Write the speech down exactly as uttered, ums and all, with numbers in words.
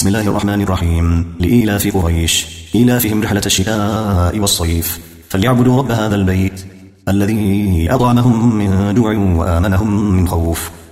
بسم الله الرحمن الرحيم. لإيلاف قريش إيلافهم رحلة الشتاء والصيف فليعبدوا رب هذا البيت الذي أطعمهم من جوع وآمنهم من خوف.